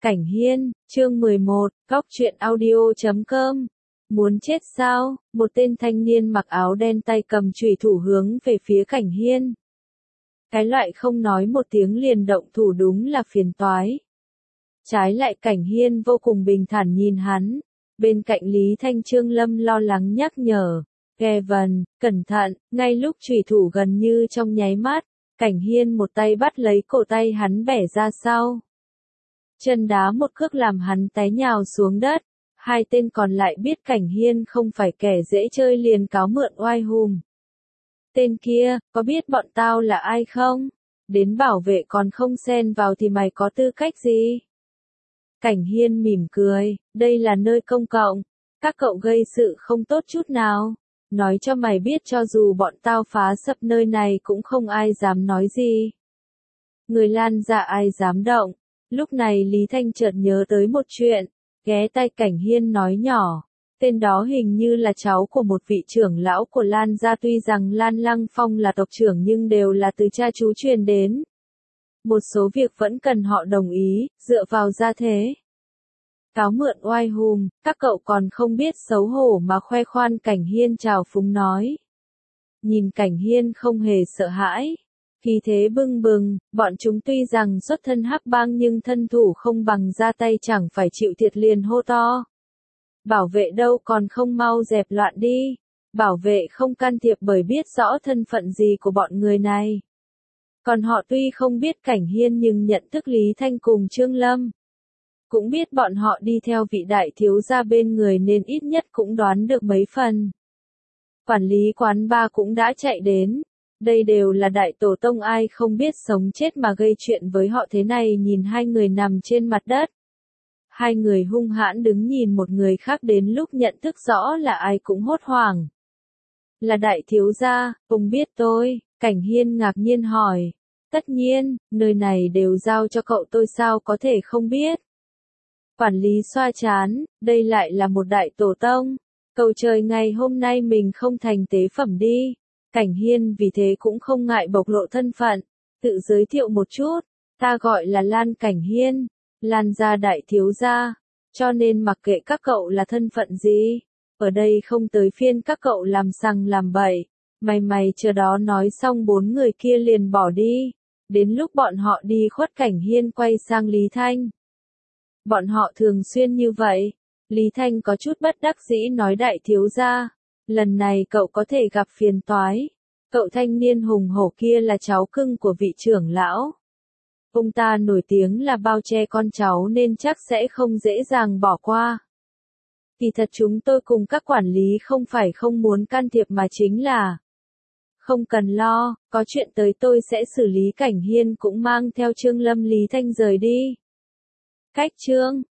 Cảnh Hiên, chương 11, Góc truyện audio.com. Muốn chết sao? Một tên thanh niên mặc áo đen tay cầm chùy thủ hướng về phía Cảnh Hiên. Cái loại không nói một tiếng liền động thủ đúng là phiền toái. Trái lại Cảnh Hiên vô cùng bình thản nhìn hắn. Bên cạnh Lý Thanh Trương Lâm lo lắng nhắc nhở. Kevin, cẩn thận, ngay lúc chùy thủ gần như trong nháy mắt, Cảnh Hiên một tay bắt lấy cổ tay hắn bẻ ra sau. Chân đá một cước làm hắn té nhào xuống đất. Hai tên còn lại biết Cảnh Hiên không phải kẻ dễ chơi liền cáo mượn oai hùm. Tên kia, có biết bọn tao là ai không? Đến bảo vệ còn không xen vào thì mày có tư cách gì? Cảnh Hiên mỉm cười, đây là nơi công cộng. Các cậu gây sự không tốt chút nào. Nói cho mày biết cho dù bọn tao phá sập nơi này cũng không ai dám nói gì. Người Lan dạ ai dám động. Lúc này Lý Thanh chợt nhớ tới một chuyện, ghé tai Cảnh Hiên nói nhỏ, tên đó hình như là cháu của một vị trưởng lão của Lan gia, tuy rằng Lan Lăng Phong là tộc trưởng nhưng đều là từ cha chú truyền đến. Một số việc vẫn cần họ đồng ý, dựa vào gia thế. Cáo mượn oai hùm, các cậu còn không biết xấu hổ mà khoe khoan, Cảnh Hiên trào phúng nói. Nhìn Cảnh Hiên không hề sợ hãi. Khí thế bừng bừng, bọn chúng tuy rằng xuất thân hắc bang nhưng thân thủ không bằng, ra tay chẳng phải chịu thiệt liền hô to. Bảo vệ đâu còn không mau dẹp loạn đi. Bảo vệ không can thiệp bởi biết rõ thân phận gì của bọn người này. Còn họ tuy không biết Cảnh Hiên nhưng nhận thức Lý Thanh cùng Trương Lâm. Cũng biết bọn họ đi theo vị đại thiếu gia bên người nên ít nhất cũng đoán được mấy phần. Quản lý quán bar cũng đã chạy đến. Đây đều là đại tổ tông, ai không biết sống chết mà gây chuyện với họ thế này. Nhìn hai người nằm trên mặt đất. Hai người hung hãn đứng nhìn một người khác, đến lúc nhận thức rõ là ai cũng hốt hoảng. Là đại thiếu gia, ông biết tôi? Cảnh Hiên ngạc nhiên hỏi. Tất nhiên, nơi này đều giao cho cậu, tôi sao có thể không biết. Quản lý xoa trán, đây lại là một đại tổ tông. Cầu trời, ngày hôm nay mình không thành tế phẩm đi. Cảnh Hiên vì thế cũng không ngại bộc lộ thân phận, tự giới thiệu một chút, ta gọi là Lan Cảnh Hiên, Lan gia đại thiếu gia, cho nên mặc kệ các cậu là thân phận gì, ở đây không tới phiên các cậu làm sằng làm bậy. Mày chờ đó. Nói xong bốn người kia liền bỏ đi. Đến lúc bọn họ đi khuất, Cảnh Hiên quay sang Lý Thanh. Bọn họ thường xuyên như vậy. Lý Thanh có chút bất đắc dĩ nói, đại thiếu gia, lần này cậu có thể gặp phiền toái. Cậu thanh niên hùng hổ kia là cháu cưng của vị trưởng lão. Ông ta nổi tiếng là bao che con cháu nên chắc sẽ không dễ dàng bỏ qua. Kỳ thật chúng tôi cùng các quản lý không phải không muốn can thiệp mà chính là không cần lo, có chuyện tới tôi sẽ xử lý. Cảnh Hiên cũng mang theo Trương Lâm Lý Thanh rời đi. Cách Trương,